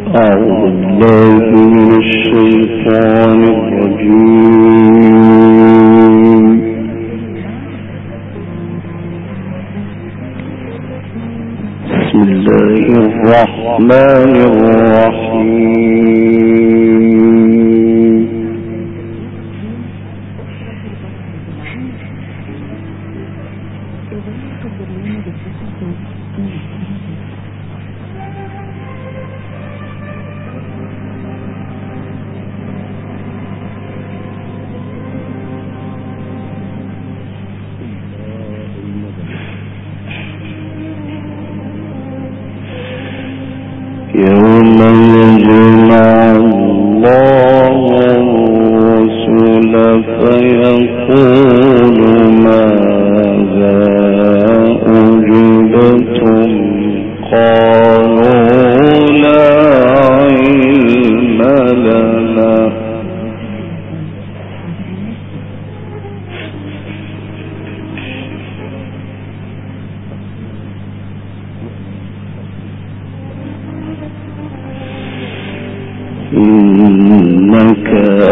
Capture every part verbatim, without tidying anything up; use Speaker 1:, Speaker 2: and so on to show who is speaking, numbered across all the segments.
Speaker 1: إنك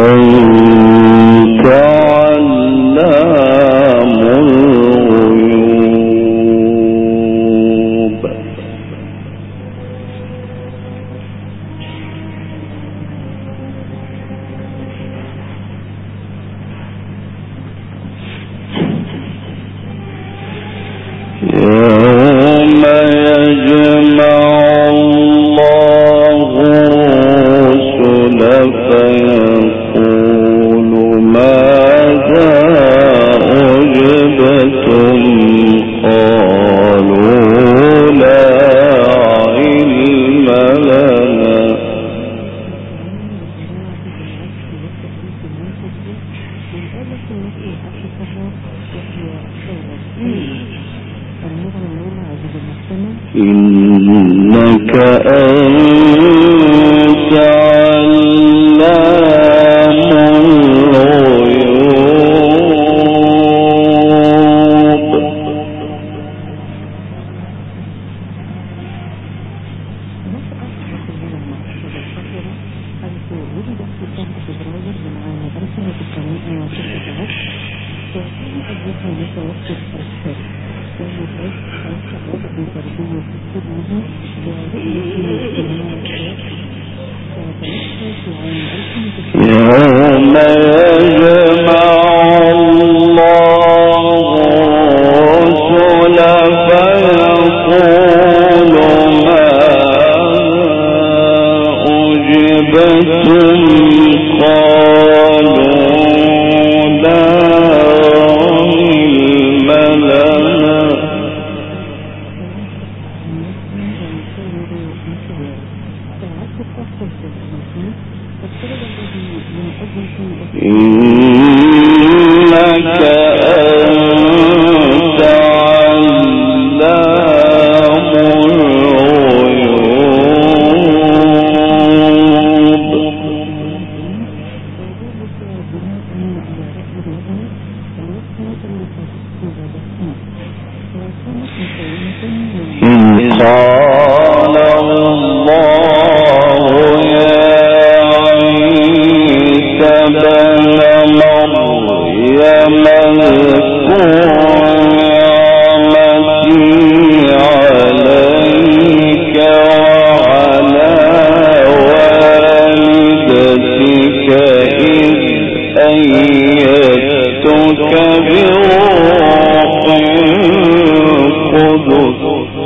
Speaker 1: أنت علام الغيوب. يوم يجمع الله الرسل فيقول ماذا أجبتم قالوا لا علم لنا. إنك أنت علام الغيوب. يوم يجمع الله الرسل فيقول ماذا أجبتم قالوا لا علم لنا. إنك أنت علام الغيوب. إذ قال الله يا عيسى ابن مريم اذكر نعمتي عليك وعلى والدتك إذ أيدتك بروح القدس.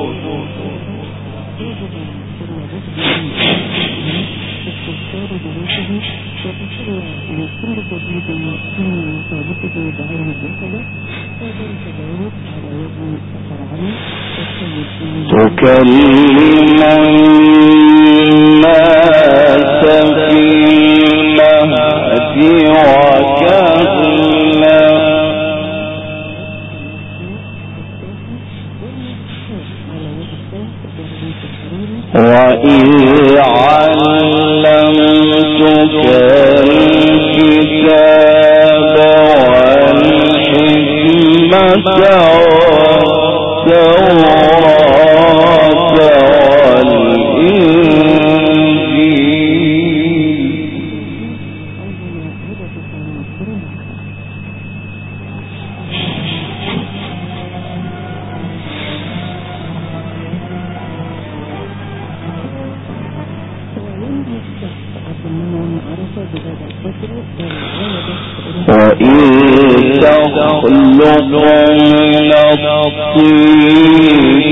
Speaker 1: تكلم الناس في المهد وكهلا وإذ علمتك الكتاب والحكمة والتوراة والإنجيل وإن تخلق من الطين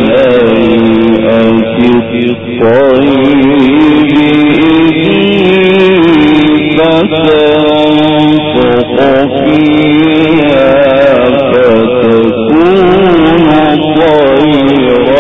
Speaker 1: كهيئة الطير فتنفخ فيها فتكون طيرا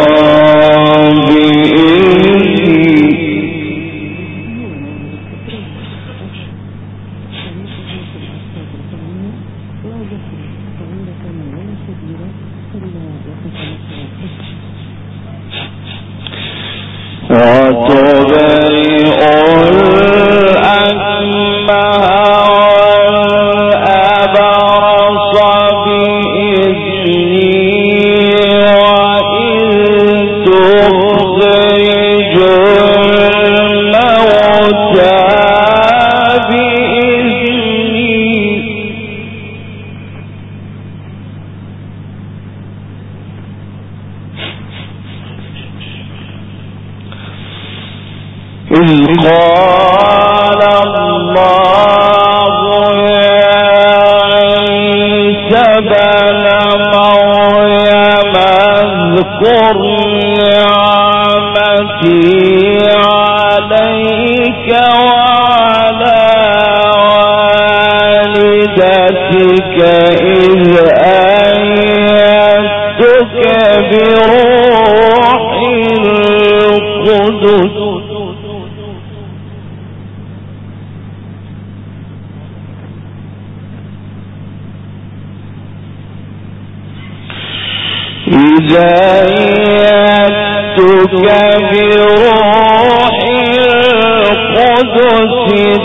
Speaker 2: أيدتك بروح القدس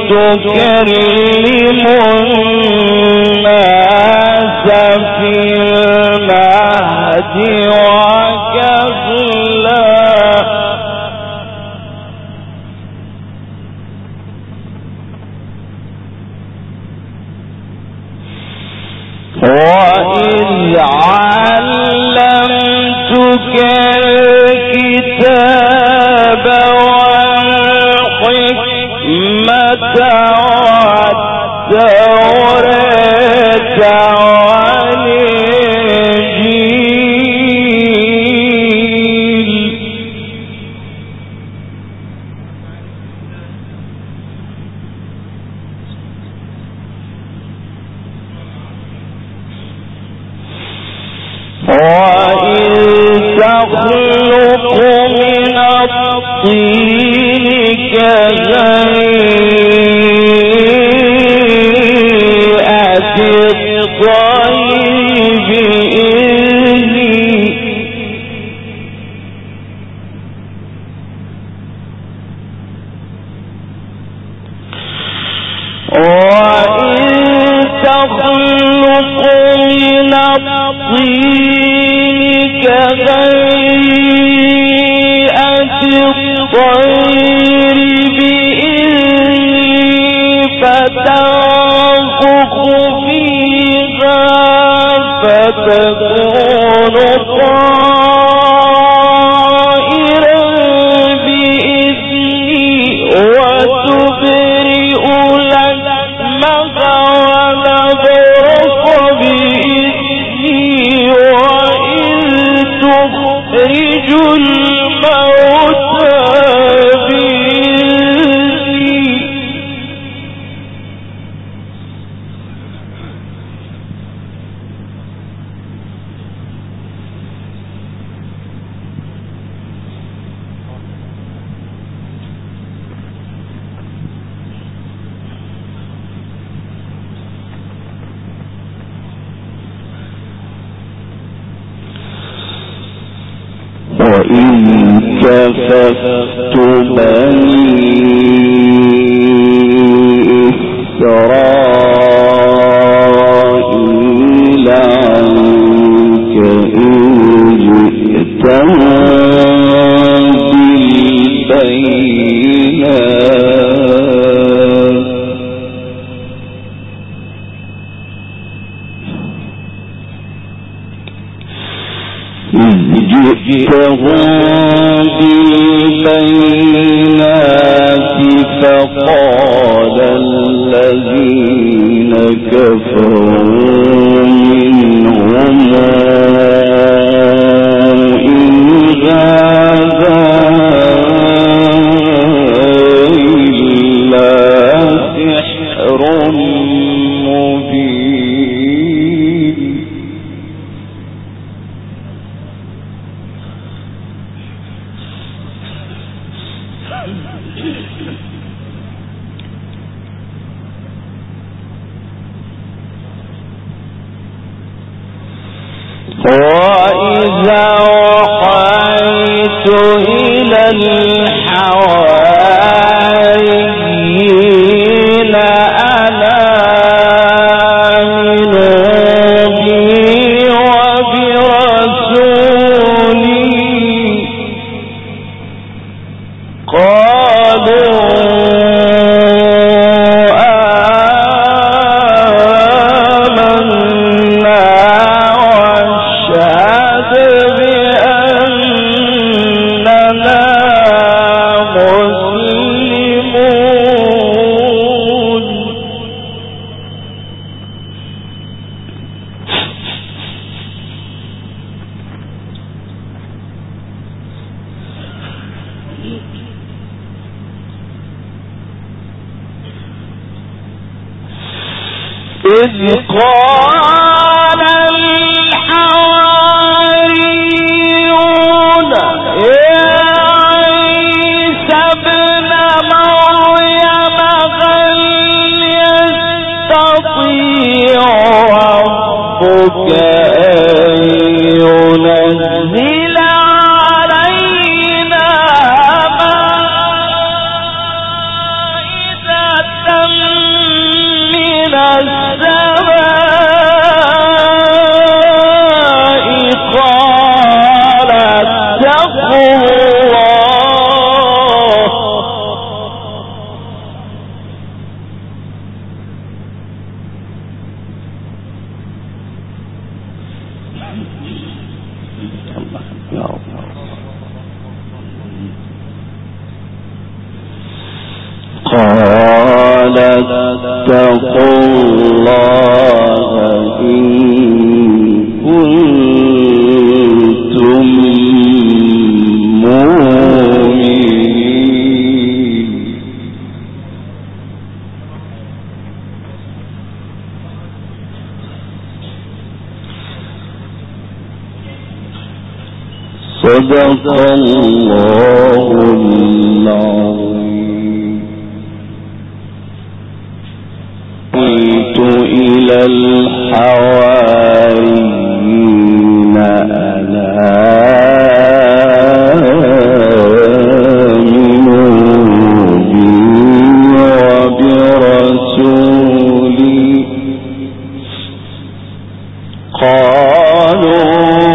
Speaker 2: تكلم الناس في المهد وكهلا وإذ علمتك الكتاب والحكمة والتوراة والإنجيل وإذ تخلق من الطين كهيئة الطير بإذني وإذ تخلق من الطين كهيئة الطير بإذني فتنفخ فيها فتكون طائرا بإذني وتبرئ لحمها ونبرص بإذني تخرج الموتى بإذني
Speaker 1: وإن كففت بني إسرائيل عنك إن جئتهم بالبينات جئتهم بالبينات فقال الذين كفروا منهم إن هذا إلا سحر مبين. وإذا وحيت إلى الحواريين أن آمنوا بي وبرسولي قالوا إذ قال الحواريون يا عيسى ابن مريم هل يستطيع ربك أن ينزل علينا مائدة من السماء قال اتقوا الله قال اتقوا الله إن كنتم مؤمنين. صدق الله العظيم. قلت إلى الحواريين ألا آمنوا بي وبرسولي قالوا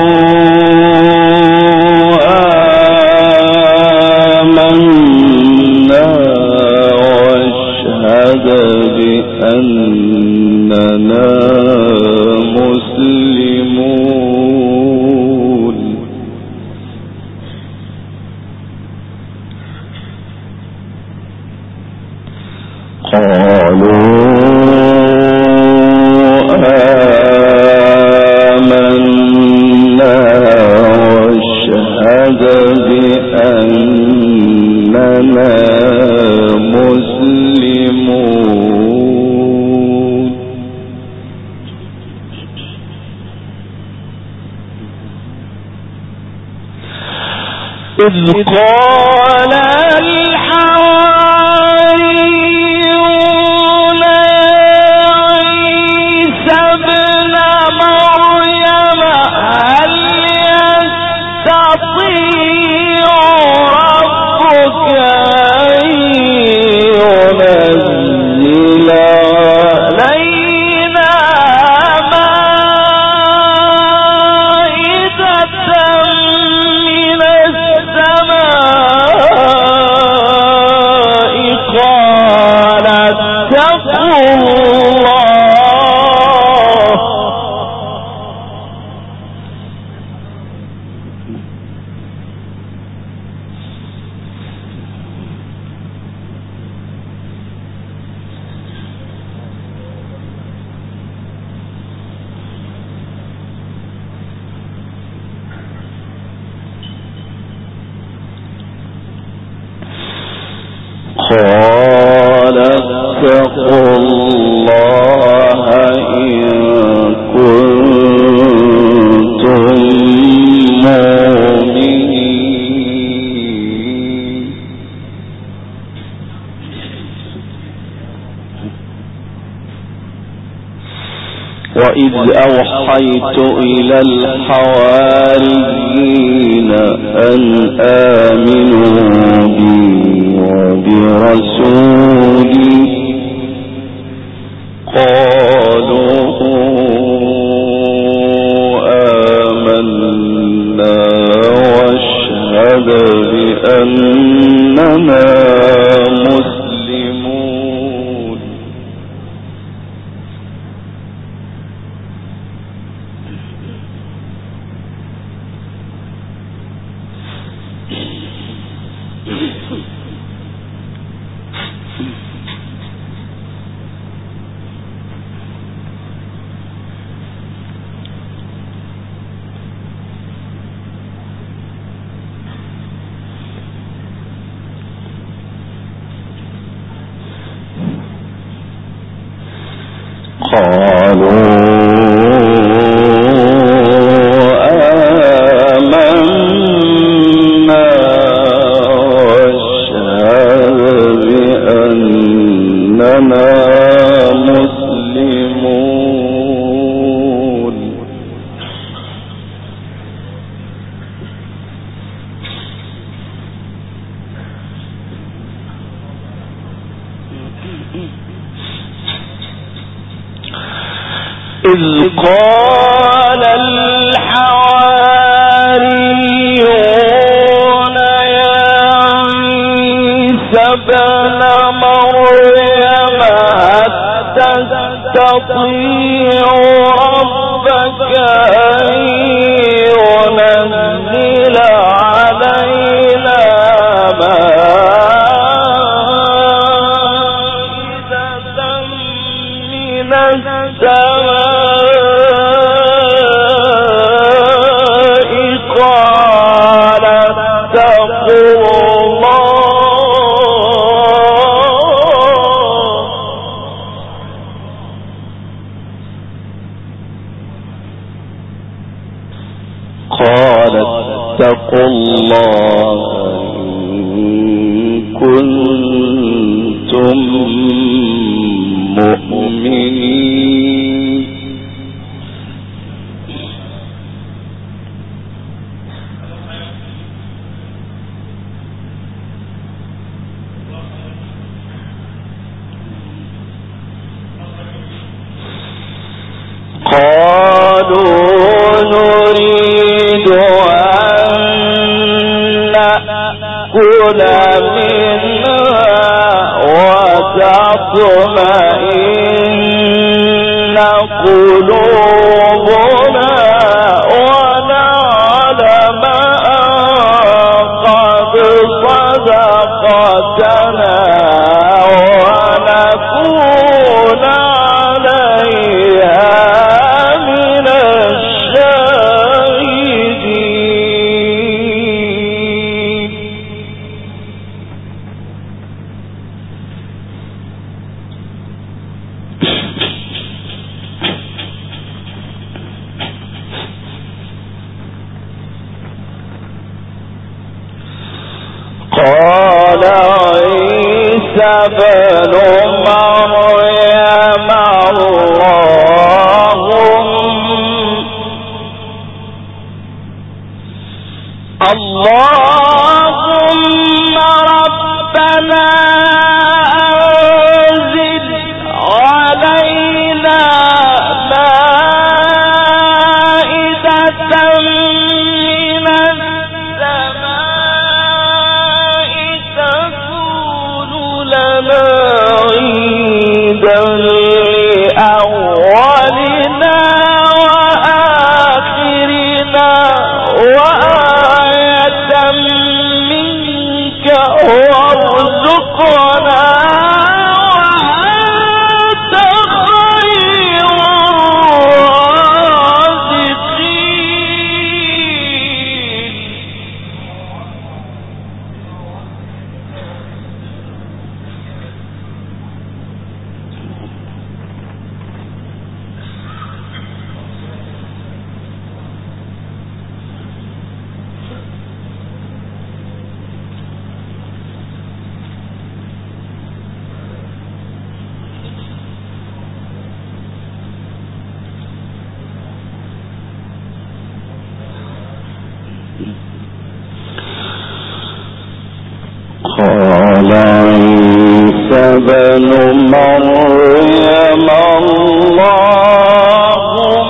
Speaker 1: آمنا واشهد بأننا مسلمون. قالوا آمنا واشهد بأننا مسلمون. إذ قال الحواريون عيسى ابن مريم هل يستطيع ربك أن ينزل علينا مائدة من السماء قال اتقوا الله قال اتقوا الله إن كنتم مؤمنين. وإذ أوحيت إلى الحواريين أن آمنوا بي وبرسولي قالوا آمنا واشهد بأننا مسلمون. قالوا آمنا واشهد بأننا مسلمون. إذ قال الحواريون يا عيسى ابن مريم هل تستطيع ربك أن ينزل علينا مائدة من السماء اتقوا الله إن كنتم مؤمنين. قالوا نريد كل منها وتطمئن قلوبنا ونعلم أن قد صدقتنا ونكون عليها من الشاهدين. قال عيسى ابن مريم اللهم ربنا أنزل علينا مائدة من السماء تكون لنا عيدا لأولنا وآخرنا وآية منك وارزقنا وأنت خير الرازقين.
Speaker 2: بن مريم اللهم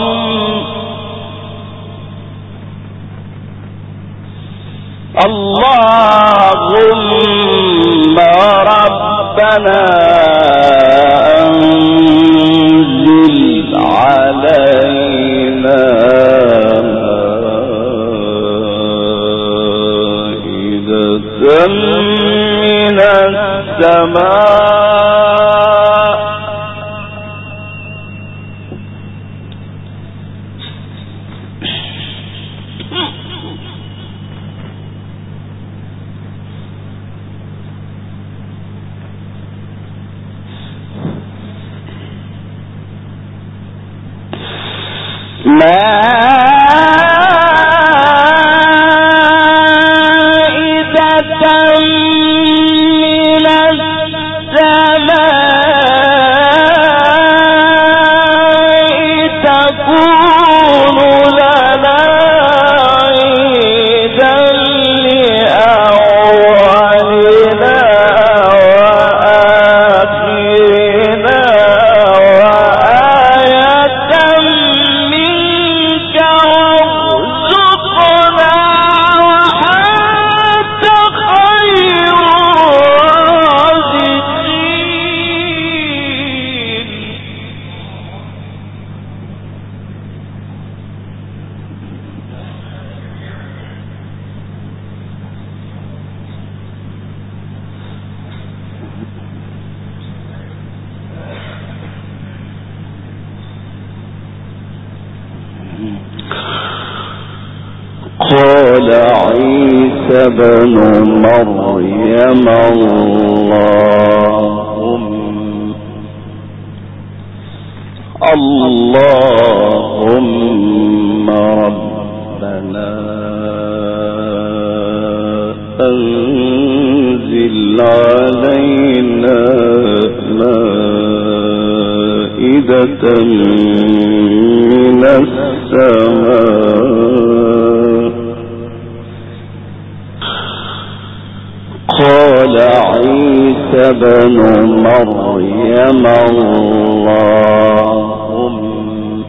Speaker 2: اللهم ربنا أنزل علينا مائدة من السماء قال عيسى ابن مريم اللهم اللهم ربنا أنزل علينا مائدة من السماء قال عيسى ابن مريم اللهم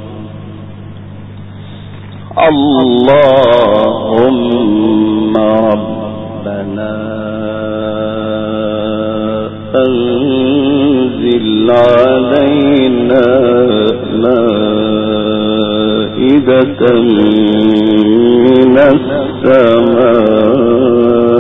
Speaker 2: اللهم ربنا أنزل علينا مائدة من السماء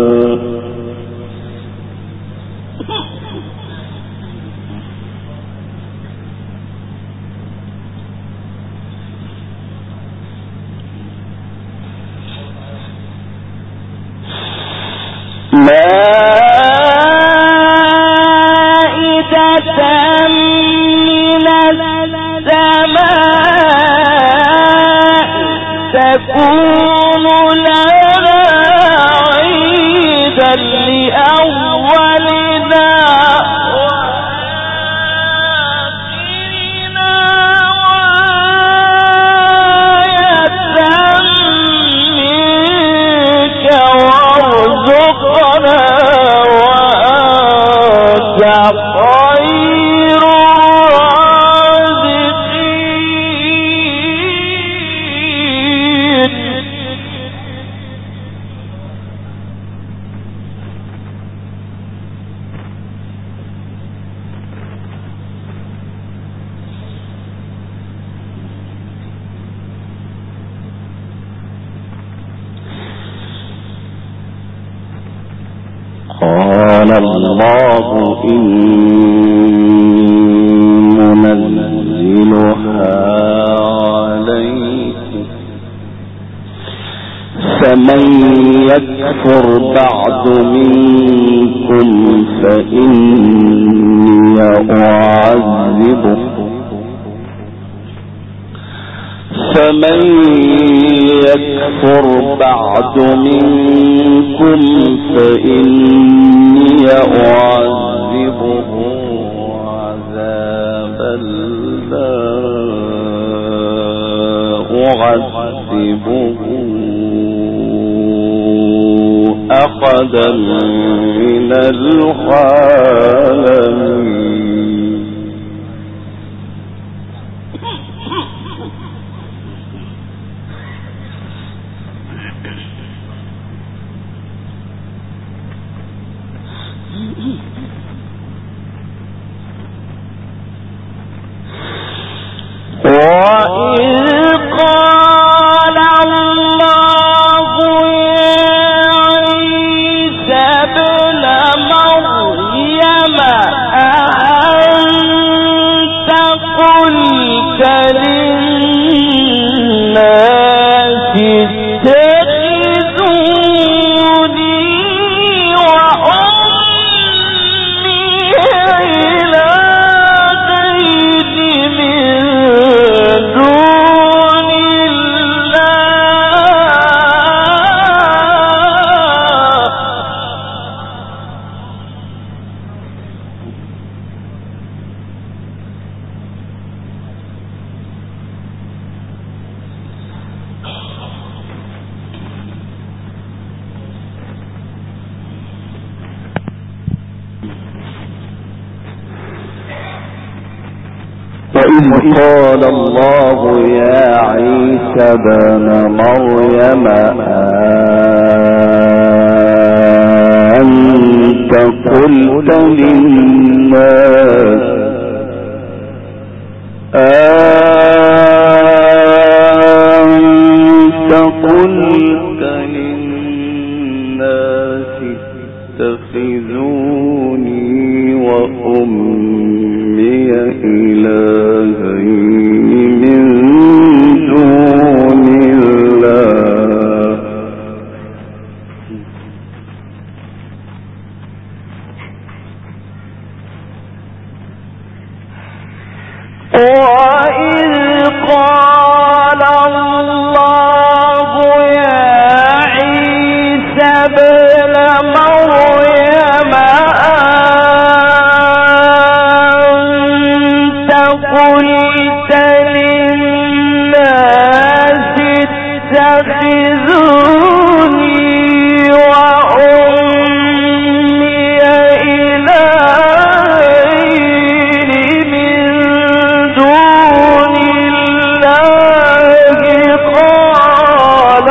Speaker 2: مائدة من السماء تكون لنا عيدا لأولنا وآخرنا وآية منك وارزقنا وأنت خير الرازقين. قال الله إني منزلها عليكم فمن يكفر بعد منكم فإني أعذبه فمن يكفر بعد منكم فإني أعذبه عذابا لا أعذبه أحدا من العالمين. وإذ قال الله يا عيسى ابن مريم أنت قلت للناس أنت قلت للناس اتخذوني وأمي إلهين من دون الله
Speaker 1: وإذ قال الله يا عيسى ابن مريم أنت قلت للناس اتخذوني وأمي إلهين من دون الله قال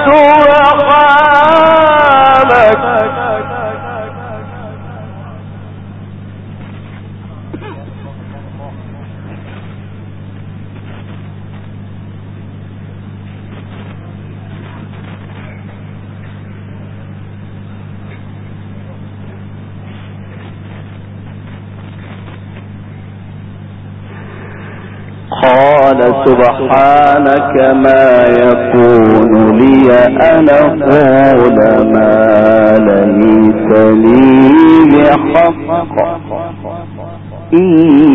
Speaker 1: سبحانك
Speaker 2: قال سبحانك ما يكون لي أن أقول ما ليس لي بحق إن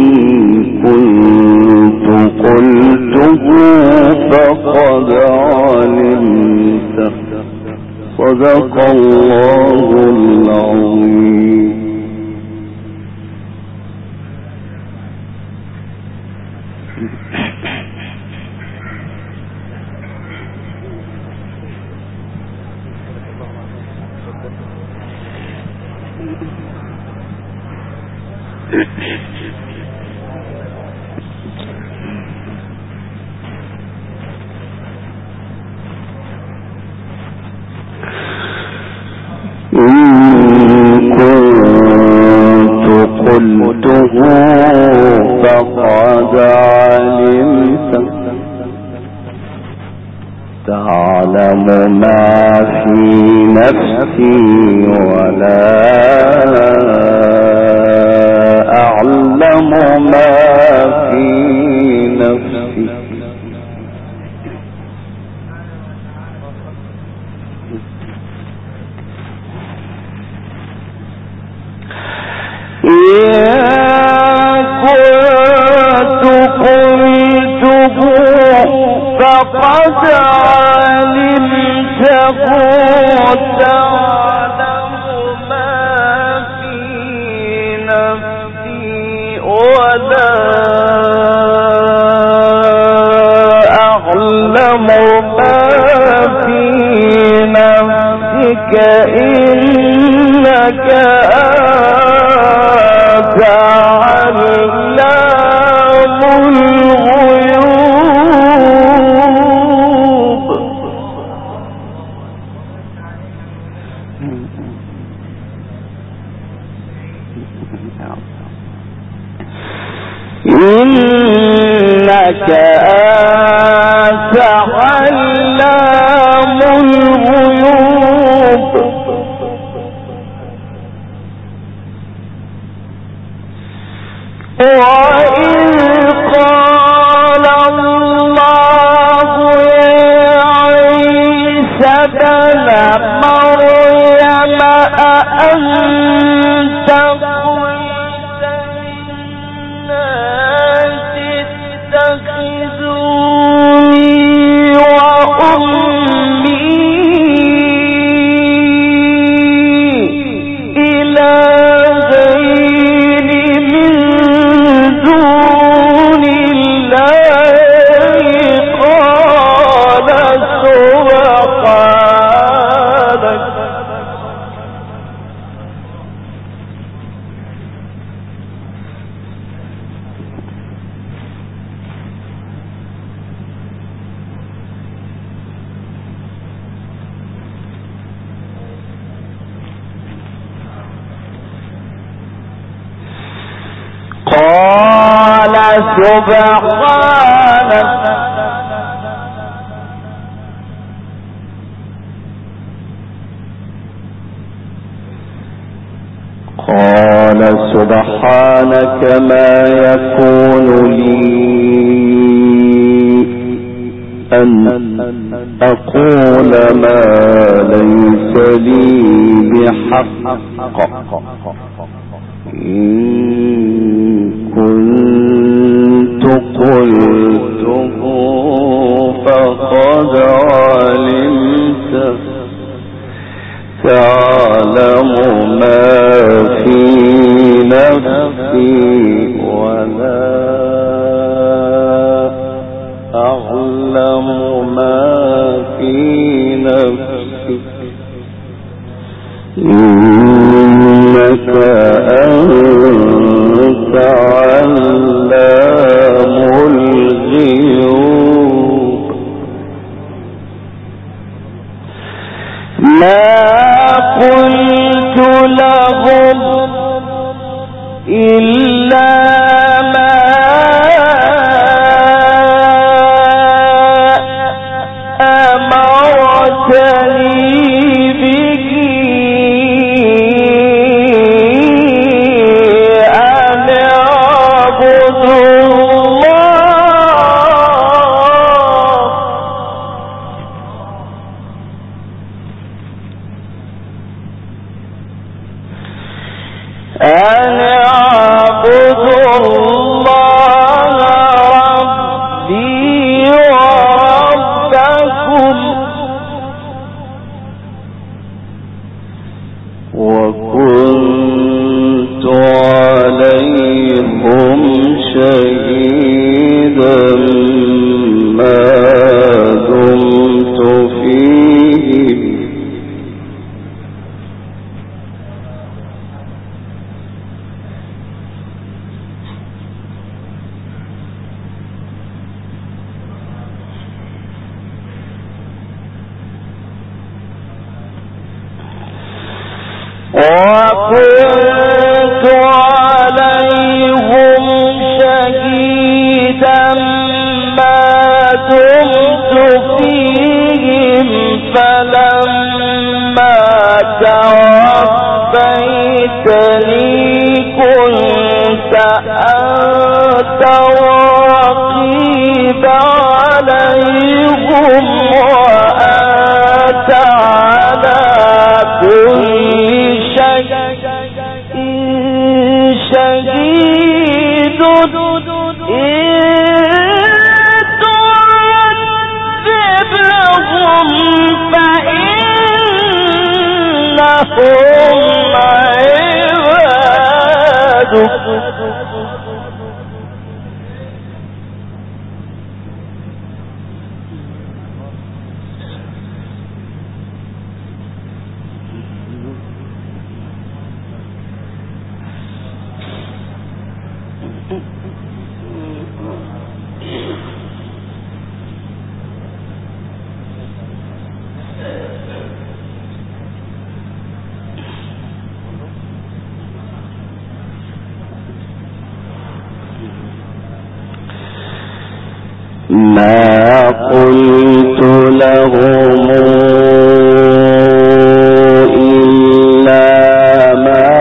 Speaker 2: كنت قلته فقد علمت صدق الله العظيم. إن كنت قلته فقد علمت تعلم ما في نفسي ولا أعلم ما في نفسي
Speaker 1: فقد علمت تعلم ما في نفسي ولا أعلم ما في نفسك إنك أنت علام الغيوب. إنك أنت علام الغيوب. وإذ قال الله يا عيسى ابن مريم أأنت قلت للناس اتخذوني وأمي إلهين من سبحانك
Speaker 2: قال سبحانك ما يكون لي أن أقول ما ليس لي بحق إن كنت قلته فقد علمت تعلم ما في نفسي ولا أعلم ما في نفسك إنك أنت علام الغيوب
Speaker 1: ما قلت لهم إلا ما أمرتني به أن أعبدوا الله أن أعبدوا الله ربي وربكم
Speaker 2: وكنت عليهم شهيدا ما دمت فيهم
Speaker 1: وكنت عليهم شهيدا ما دمت فيهم فلما توفيتني كنت أنت الرقيب عليهم وأنت على كل شهيد إن تعذبهم فإنهم عبادك
Speaker 2: ما قلت لهم إلا ما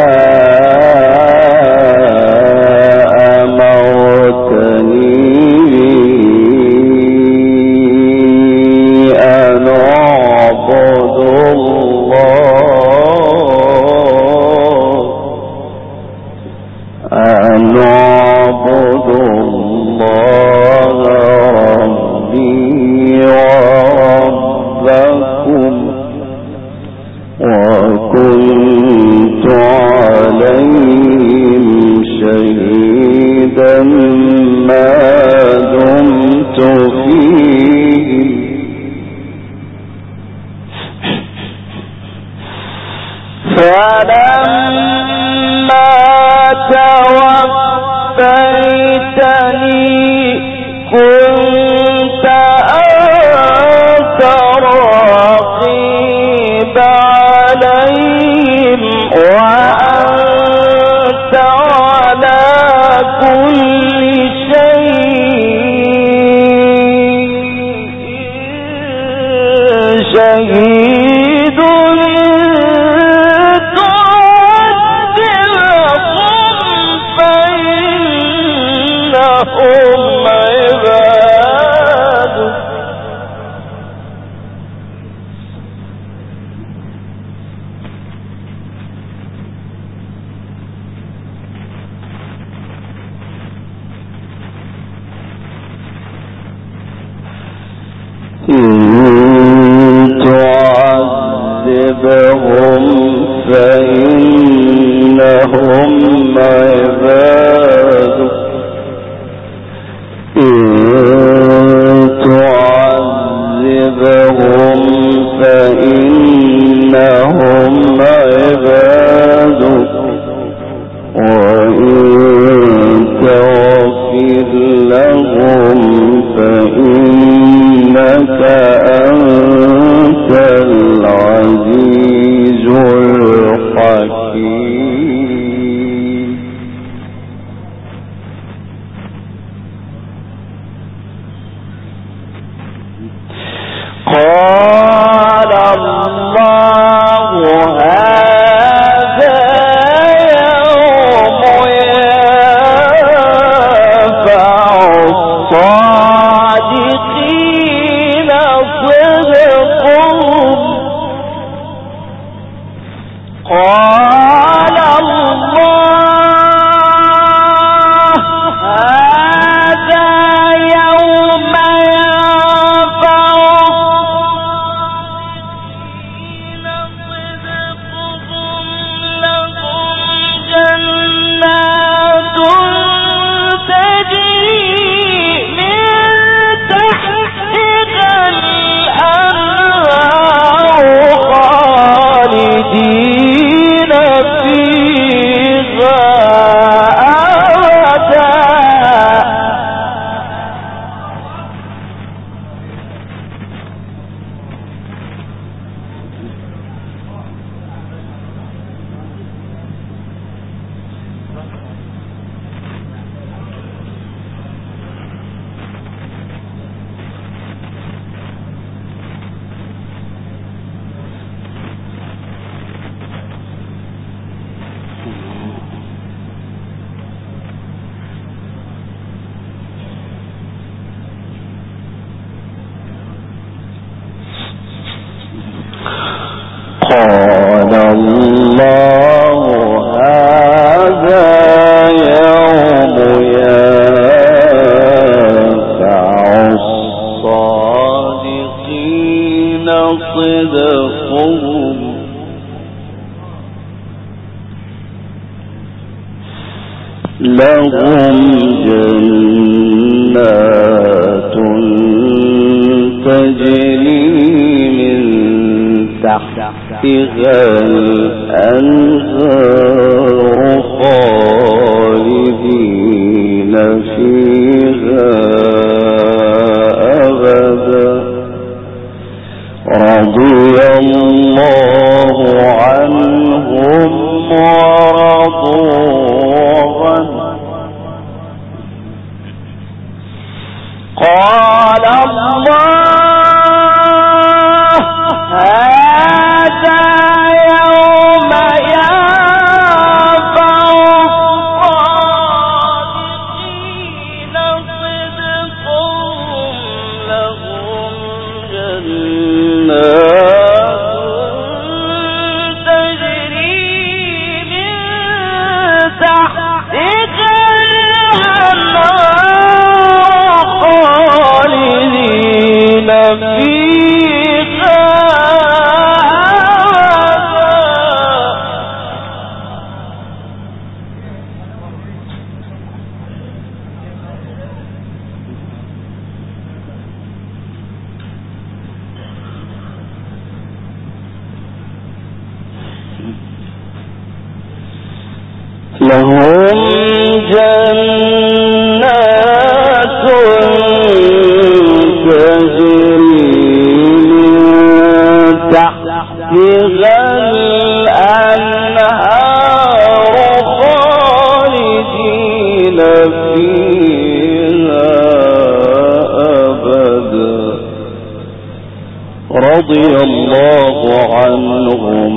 Speaker 2: أمرتني أن أعبد الله أن أعبد الله وربكم وكنت عليهم شهيدا ما دمت فيهم
Speaker 1: فلما توفيتني كنت أنت الرقيب عليهم
Speaker 2: قال الله هذا يوم ينفع الصادقين صدقهم لهم جنات تجري من تحتها الأنهار خالدين فيها أبدا رضي الله عنهم ورضوا عنه قال الله لهم جنات تجري من تحتها الأنهار خالدين فيها أبدا رضي الله عنهم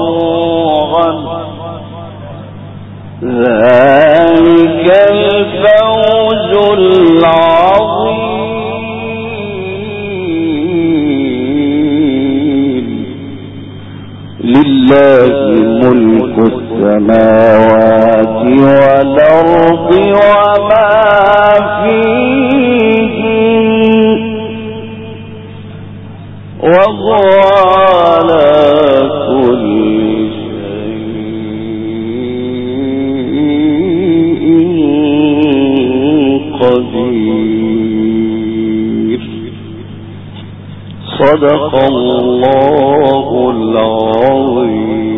Speaker 2: ورضوا عنه ذلك الفضل والأرض وما فيهن وهو على كل شيء قدير. صدق الله العظيم.